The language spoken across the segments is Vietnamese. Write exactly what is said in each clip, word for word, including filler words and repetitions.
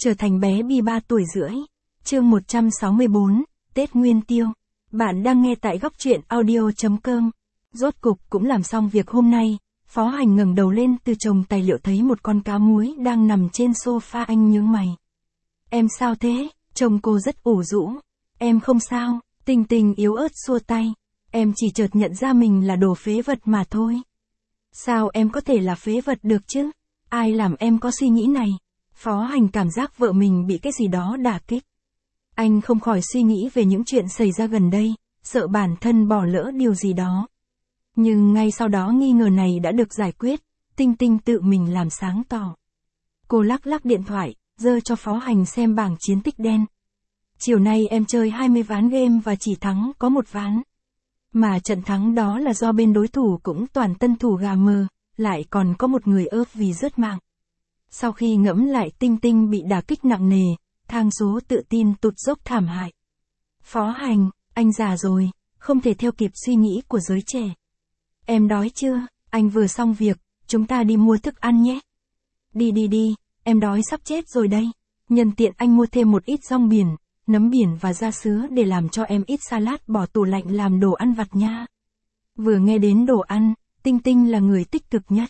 Trở thành bé Bi ba tuổi rưỡi. Chương một trăm sáu mươi bốn, Tết Nguyên Tiêu. Bạn đang nghe tại góc truyện audio chấm com. Rốt cục cũng làm xong việc hôm nay, Phó Hành ngẩng đầu lên từ chồng tài liệu thấy một con cá muối đang nằm trên sofa. Anh nhướng mày. Em sao thế? Chồng cô rất ủ rũ. Em không sao. Tình Tình yếu ớt xua tay. Em chỉ chợt nhận ra mình là đồ phế vật mà thôi. Sao em có thể là phế vật được chứ? Ai làm em có suy nghĩ này? Phó Hành cảm giác vợ mình bị cái gì đó đả kích. Anh không khỏi suy nghĩ về những chuyện xảy ra gần đây, sợ bản thân bỏ lỡ điều gì đó. Nhưng ngay sau đó nghi ngờ này đã được giải quyết, Tinh Tinh tự mình làm sáng tỏ. Cô lắc lắc điện thoại, giơ cho Phó Hành xem bảng chiến tích đen. Chiều nay em chơi hai mươi ván game và chỉ thắng có một ván. Mà trận thắng đó là do bên đối thủ cũng toàn tân thủ gà mờ, lại còn có một người ớp vì rớt mạng. Sau khi ngẫm lại, Tinh Tinh bị đả kích nặng nề, thang số tự tin tụt dốc thảm hại. Phó Hành, anh già rồi, không thể theo kịp suy nghĩ của giới trẻ. Em đói chưa? Anh vừa xong việc, chúng ta đi mua thức ăn nhé. Đi đi đi, em đói sắp chết rồi đây. Nhân tiện anh mua thêm một ít rong biển, nấm biển và da sứa để làm cho em ít salad bỏ tủ lạnh làm đồ ăn vặt nha. Vừa nghe đến đồ ăn, Tinh Tinh là người tích cực nhất.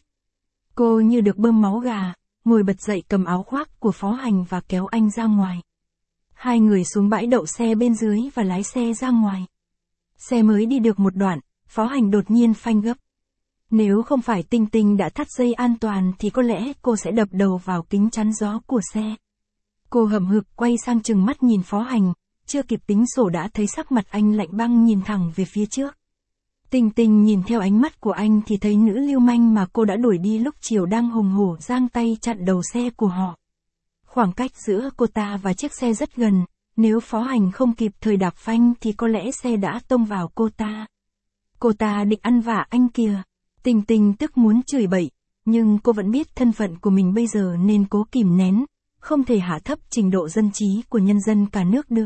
Cô như được bơm máu gà, ngồi bật dậy cầm áo khoác của Phó Hành và kéo anh ra ngoài. Hai người xuống bãi đậu xe bên dưới và lái xe ra ngoài. Xe mới đi được một đoạn, Phó Hành đột nhiên phanh gấp. Nếu không phải Tinh Tinh đã thắt dây an toàn thì có lẽ cô sẽ đập đầu vào kính chắn gió của xe. Cô hậm hực quay sang trừng mắt nhìn Phó Hành, chưa kịp tính sổ đã thấy sắc mặt anh lạnh băng nhìn thẳng về phía trước. Tinh Tinh nhìn theo ánh mắt của anh thì thấy nữ lưu manh mà cô đã đuổi đi lúc chiều đang hùng hổ giang tay chặn đầu xe của họ. Khoảng cách giữa cô ta và chiếc xe rất gần, nếu Phó Hành không kịp thời đạp phanh thì có lẽ xe đã tông vào cô ta. Cô ta định ăn vạ anh kìa. Tinh Tinh tức muốn chửi bậy, nhưng cô vẫn biết thân phận của mình bây giờ nên cố kìm nén, không thể hạ thấp trình độ dân trí của nhân dân cả nước được.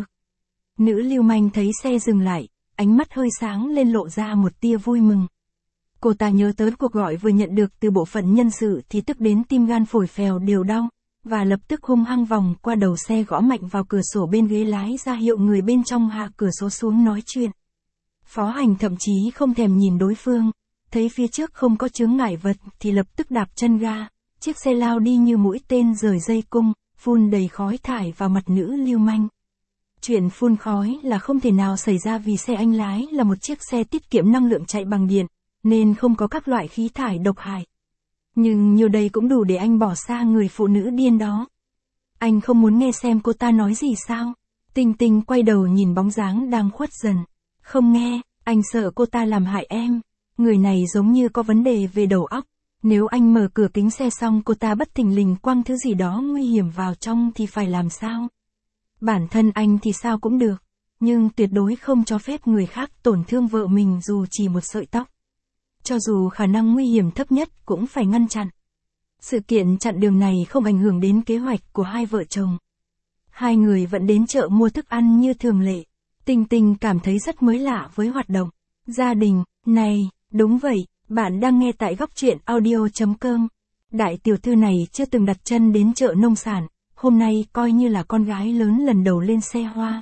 Nữ lưu manh thấy xe dừng lại, ánh mắt hơi sáng lên lộ ra một tia vui mừng. Cô ta nhớ tới cuộc gọi vừa nhận được từ bộ phận nhân sự thì tức đến tim gan phổi phèo đều đau, và lập tức hung hăng vòng qua đầu xe gõ mạnh vào cửa sổ bên ghế lái ra hiệu người bên trong hạ cửa sổ xuống nói chuyện. Phó Hành thậm chí không thèm nhìn đối phương, thấy phía trước không có chướng ngại vật thì lập tức đạp chân ga, chiếc xe lao đi như mũi tên rời dây cung, phun đầy khói thải vào mặt nữ lưu manh. Chuyện phun khói là không thể nào xảy ra vì xe anh lái là một chiếc xe tiết kiệm năng lượng chạy bằng điện, nên không có các loại khí thải độc hại. Nhưng nhiều đây cũng đủ để anh bỏ xa người phụ nữ điên đó. Anh không muốn nghe xem cô ta nói gì sao? Tinh Tinh quay đầu nhìn bóng dáng đang khuất dần. Không nghe, anh sợ cô ta làm hại em. Người này giống như có vấn đề về đầu óc. Nếu anh mở cửa kính xe xong cô ta bất thình lình quăng thứ gì đó nguy hiểm vào trong thì phải làm sao? Bản thân anh thì sao cũng được, nhưng tuyệt đối không cho phép người khác tổn thương vợ mình dù chỉ một sợi tóc. Cho dù khả năng nguy hiểm thấp nhất cũng phải ngăn chặn. Sự kiện chặn đường này không ảnh hưởng đến kế hoạch của hai vợ chồng. Hai người vẫn đến chợ mua thức ăn như thường lệ. Tinh Tinh cảm thấy rất mới lạ với hoạt động gia đình này. Đúng vậy, bạn đang nghe tại góc truyện audio chấm com. Đại tiểu thư này chưa từng đặt chân đến chợ nông sản, hôm nay coi như là con gái lớn lần đầu lên xe hoa.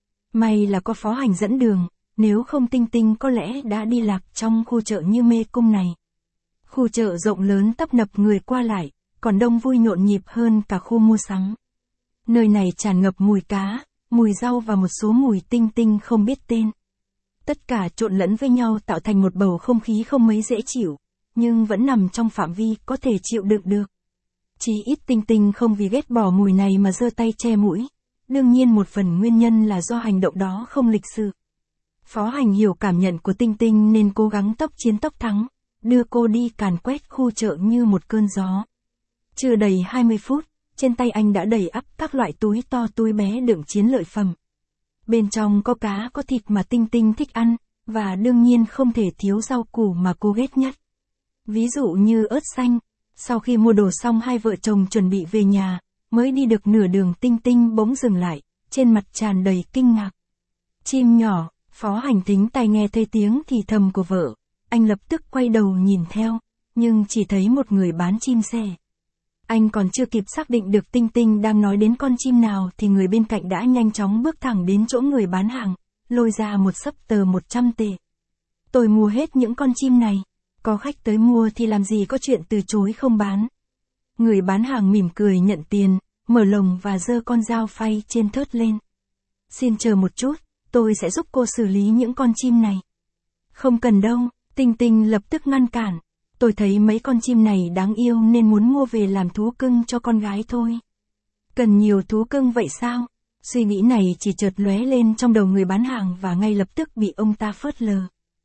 May là có Phó Hành dẫn đường, nếu không Tinh Tinh có lẽ đã đi lạc trong khu chợ như mê cung này. Khu chợ rộng lớn tấp nập người qua lại, còn đông vui nhộn nhịp hơn cả khu mua sắm. Nơi này tràn ngập mùi cá, mùi rau và một số mùi Tinh Tinh không biết tên. Tất cả trộn lẫn với nhau tạo thành một bầu không khí không mấy dễ chịu, nhưng vẫn nằm trong phạm vi có thể chịu đựng được. Chỉ ít Tinh Tinh không vì ghét bỏ mùi này mà giơ tay che mũi. Đương nhiên một phần nguyên nhân là do hành động đó không lịch sự. Phó Hành hiểu cảm nhận của Tinh Tinh nên cố gắng tốc chiến tốc thắng, đưa cô đi càn quét khu chợ như một cơn gió. Chưa đầy hai mươi phút, trên tay anh đã đầy ắp các loại túi to túi bé đựng chiến lợi phẩm. Bên trong có cá có thịt mà Tinh Tinh thích ăn, và đương nhiên không thể thiếu rau củ mà cô ghét nhất. Ví dụ như ớt xanh. Sau khi mua đồ xong hai vợ chồng chuẩn bị về nhà, mới đi được nửa đường Tinh Tinh bỗng dừng lại, trên mặt tràn đầy kinh ngạc. Chim nhỏ, Phó Hành thính tai nghe thấy tiếng thì thầm của vợ, anh lập tức quay đầu nhìn theo, nhưng chỉ thấy một người bán chim sẻ. Anh còn chưa kịp xác định được Tinh Tinh đang nói đến con chim nào thì người bên cạnh đã nhanh chóng bước thẳng đến chỗ người bán hàng, lôi ra một xấp tờ một trăm tệ. Tôi mua hết những con chim này, có khách tới mua thì làm gì có chuyện từ chối không bán. Người bán hàng mỉm cười nhận tiền, mở lồng và giơ con dao phay trên thớt lên. Xin chờ một chút, tôi sẽ giúp cô xử lý những con chim này. Không cần đâu, Tinh Tinh lập tức ngăn cản. Tôi thấy mấy con chim này đáng yêu nên muốn mua về làm thú cưng cho con gái thôi. Cần nhiều thú cưng vậy sao? Suy nghĩ này chỉ chợt lóe lên trong đầu người bán hàng và ngay lập tức bị ông ta phớt lờ.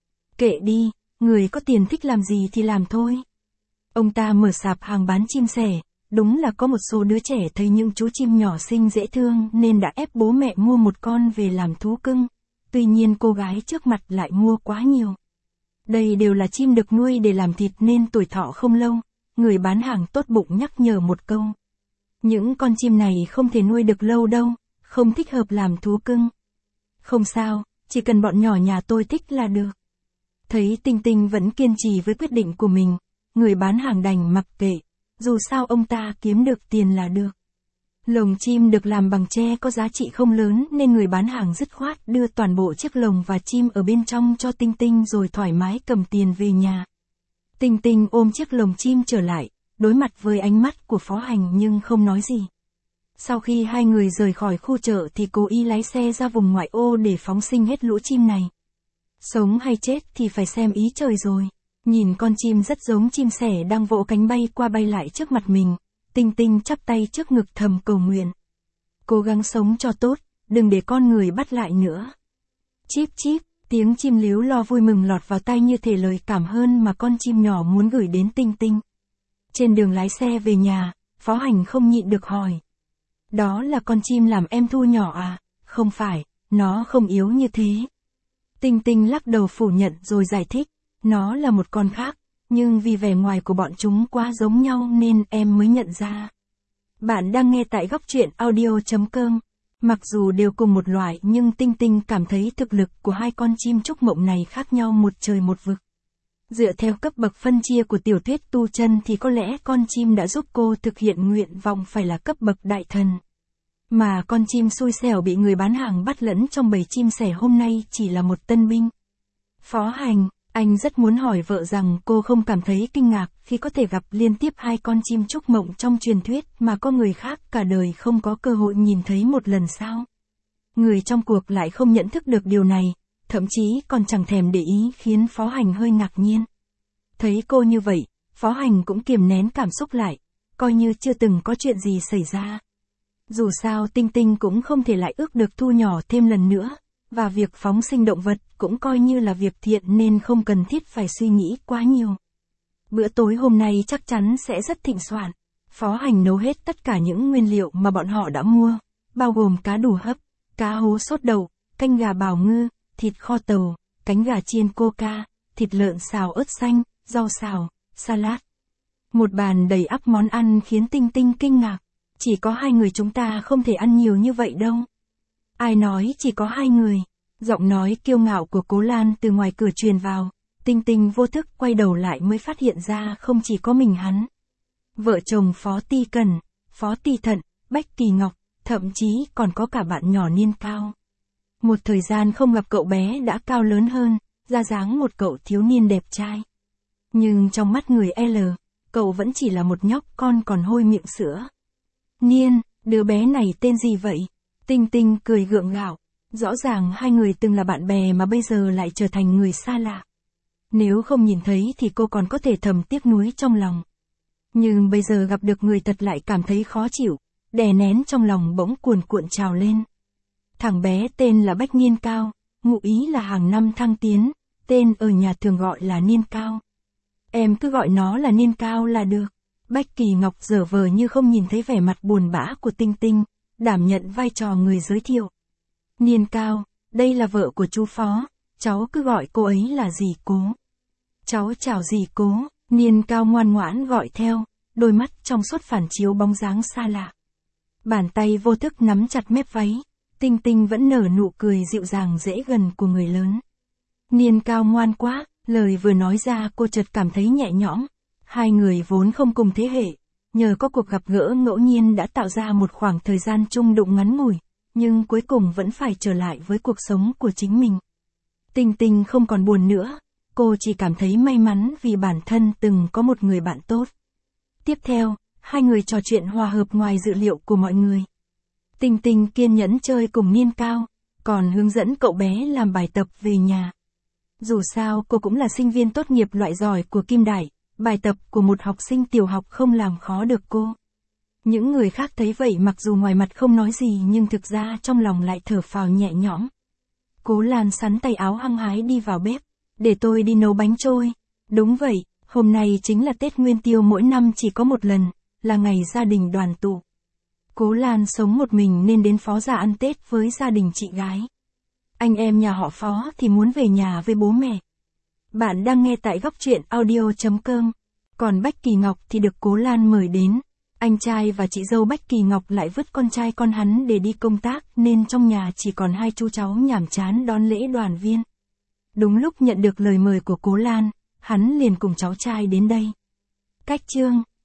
Kệ đi, người có tiền thích làm gì thì làm thôi. Ông ta mở sạp hàng bán chim sẻ, đúng là có một số đứa trẻ thấy những chú chim nhỏ xinh dễ thương nên đã ép bố mẹ mua một con về làm thú cưng. Tuy nhiên cô gái trước mặt lại mua quá nhiều. Đây đều là chim được nuôi để làm thịt nên tuổi thọ không lâu, người bán hàng tốt bụng nhắc nhở một câu. Những con chim này không thể nuôi được lâu đâu, không thích hợp làm thú cưng. Không sao, chỉ cần bọn nhỏ nhà tôi thích là được. Thấy Tinh Tinh vẫn kiên trì với quyết định của mình, người bán hàng đành mặc kệ, dù sao ông ta kiếm được tiền là được. Lồng chim được làm bằng tre có giá trị không lớn nên người bán hàng dứt khoát đưa toàn bộ chiếc lồng và chim ở bên trong cho Tinh Tinh rồi thoải mái cầm tiền về nhà. Tinh Tinh ôm chiếc lồng chim trở lại, đối mặt với ánh mắt của Phó Hành nhưng không nói gì. Sau khi hai người rời khỏi khu chợ thì cô y lái xe ra vùng ngoại ô để phóng sinh hết lũ chim này. Sống hay chết thì phải xem ý trời rồi. Nhìn con chim rất giống chim sẻ đang vỗ cánh bay qua bay lại trước mặt mình, Tinh Tinh chắp tay trước ngực thầm cầu nguyện. Cố gắng sống cho tốt, đừng để con người bắt lại nữa. Chíp chíp, tiếng chim líu lo vui mừng lọt vào tai như thể lời cảm ơn mà con chim nhỏ muốn gửi đến Tinh Tinh. Trên đường lái xe về nhà, Phó Hành không nhịn được hỏi. Đó là con chim làm em thu nhỏ à? Không phải, nó không yếu như thế. Tinh Tinh lắc đầu phủ nhận rồi giải thích. Nó là một con khác, nhưng vì vẻ ngoài của bọn chúng quá giống nhau nên em mới nhận ra. Bạn đang nghe tại góc truyện audio chấm com. Mặc dù đều cùng một loại nhưng Tinh Tinh cảm thấy thực lực của hai con chim trúc mộng này khác nhau một trời một vực. Dựa theo cấp bậc phân chia của tiểu thuyết tu chân thì có lẽ con chim đã giúp cô thực hiện nguyện vọng phải là cấp bậc đại thần. Mà con chim xui xẻo bị người bán hàng bắt lẫn trong bầy chim sẻ hôm nay chỉ là một tân binh. Phó Hành, anh rất muốn hỏi vợ rằng cô không cảm thấy kinh ngạc khi có thể gặp liên tiếp hai con chim trúc mộng trong truyền thuyết mà có người khác cả đời không có cơ hội nhìn thấy một lần sao? Người trong cuộc lại không nhận thức được điều này, thậm chí còn chẳng thèm để ý khiến Phó Hành hơi ngạc nhiên. Thấy cô như vậy, Phó Hành cũng kiềm nén cảm xúc lại, coi như chưa từng có chuyện gì xảy ra. Dù sao Tinh Tinh cũng không thể lại ước được thu nhỏ thêm lần nữa. Và việc phóng sinh động vật cũng coi như là việc thiện nên không cần thiết phải suy nghĩ quá nhiều. Bữa tối hôm nay chắc chắn sẽ rất thịnh soạn. Phó Hành nấu hết tất cả những nguyên liệu mà bọn họ đã mua, bao gồm cá đủ hấp, cá hố sốt đậu, canh gà bào ngư, thịt kho tàu, cánh gà chiên coca, thịt lợn xào ớt xanh, rau xào, salad. Một bàn đầy ắp món ăn khiến Tinh Tinh kinh ngạc. Chỉ có hai người chúng ta không thể ăn nhiều như vậy đâu. Ai nói chỉ có hai người? Giọng nói kiêu ngạo của Cố Lan từ ngoài cửa truyền vào. Tinh Tinh vô thức quay đầu lại mới phát hiện ra không chỉ có mình hắn. Vợ chồng Phó Ti Cần, Phó Ti Thận, Bách Kỳ Ngọc, thậm chí còn có cả bạn nhỏ Niên Cao. Một thời gian không gặp cậu bé đã cao lớn hơn, ra dáng một cậu thiếu niên đẹp trai. Nhưng trong mắt người L, cậu vẫn chỉ là một nhóc con còn hôi miệng sữa. Niên, đứa bé này tên gì vậy? Tinh Tinh cười gượng gạo. Rõ ràng hai người từng là bạn bè mà bây giờ lại trở thành người xa lạ. Nếu không nhìn thấy thì cô còn có thể thầm tiếc nuối trong lòng. Nhưng bây giờ gặp được người thật lại cảm thấy khó chịu, đè nén trong lòng bỗng cuồn cuộn trào lên. Thằng bé tên là Bách Niên Cao, ngụ ý là hàng năm thăng tiến, tên ở nhà thường gọi là Niên Cao. Em cứ gọi nó là Niên Cao là được. Bách Kỳ Ngọc giở vờ như không nhìn thấy vẻ mặt buồn bã của Tinh Tinh, đảm nhận vai trò người giới thiệu. Niên Cao, đây là vợ của chú Phó, cháu cứ gọi cô ấy là dì Cố. Cháu chào dì Cố, Niên Cao ngoan ngoãn gọi theo, đôi mắt trong suốt phản chiếu bóng dáng xa lạ. Bàn tay vô thức nắm chặt mép váy, Tinh Tinh vẫn nở nụ cười dịu dàng dễ gần của người lớn. Niên Cao ngoan quá, lời vừa nói ra cô chợt cảm thấy nhẹ nhõm. Hai người vốn không cùng thế hệ, nhờ có cuộc gặp gỡ ngẫu nhiên đã tạo ra một khoảng thời gian chung đụng ngắn ngủi, nhưng cuối cùng vẫn phải trở lại với cuộc sống của chính mình. Tình Tình không còn buồn nữa, cô chỉ cảm thấy may mắn vì bản thân từng có một người bạn tốt. Tiếp theo, hai người trò chuyện hòa hợp ngoài dự liệu của mọi người. Tình Tình kiên nhẫn chơi cùng Niên Cao, còn hướng dẫn cậu bé làm bài tập về nhà. Dù sao cô cũng là sinh viên tốt nghiệp loại giỏi của Kim Đại, bài tập của một học sinh tiểu học không làm khó được cô. Những người khác thấy vậy mặc dù ngoài mặt không nói gì nhưng thực ra trong lòng lại thở phào nhẹ nhõm. Cố Lan sắn tay áo hăng hái đi vào bếp, để tôi đi nấu bánh trôi. Đúng vậy, hôm nay chính là Tết Nguyên Tiêu mỗi năm chỉ có một lần, là ngày gia đình đoàn tụ. Cố Lan sống một mình nên đến Phó Gia ăn Tết với gia đình chị gái. Anh em nhà họ Phó thì muốn về nhà với bố mẹ. Bạn đang nghe tại góc truyện audio chấm com. Còn Bách Kỳ Ngọc thì được Cố Lan mời đến. Anh trai và chị dâu Bách Kỳ Ngọc lại vứt con trai con hắn để đi công tác nên trong nhà chỉ còn hai chú cháu nhàm chán đón lễ đoàn viên. Đúng lúc nhận được lời mời của Cố Lan, hắn liền cùng cháu trai đến đây. Cách chương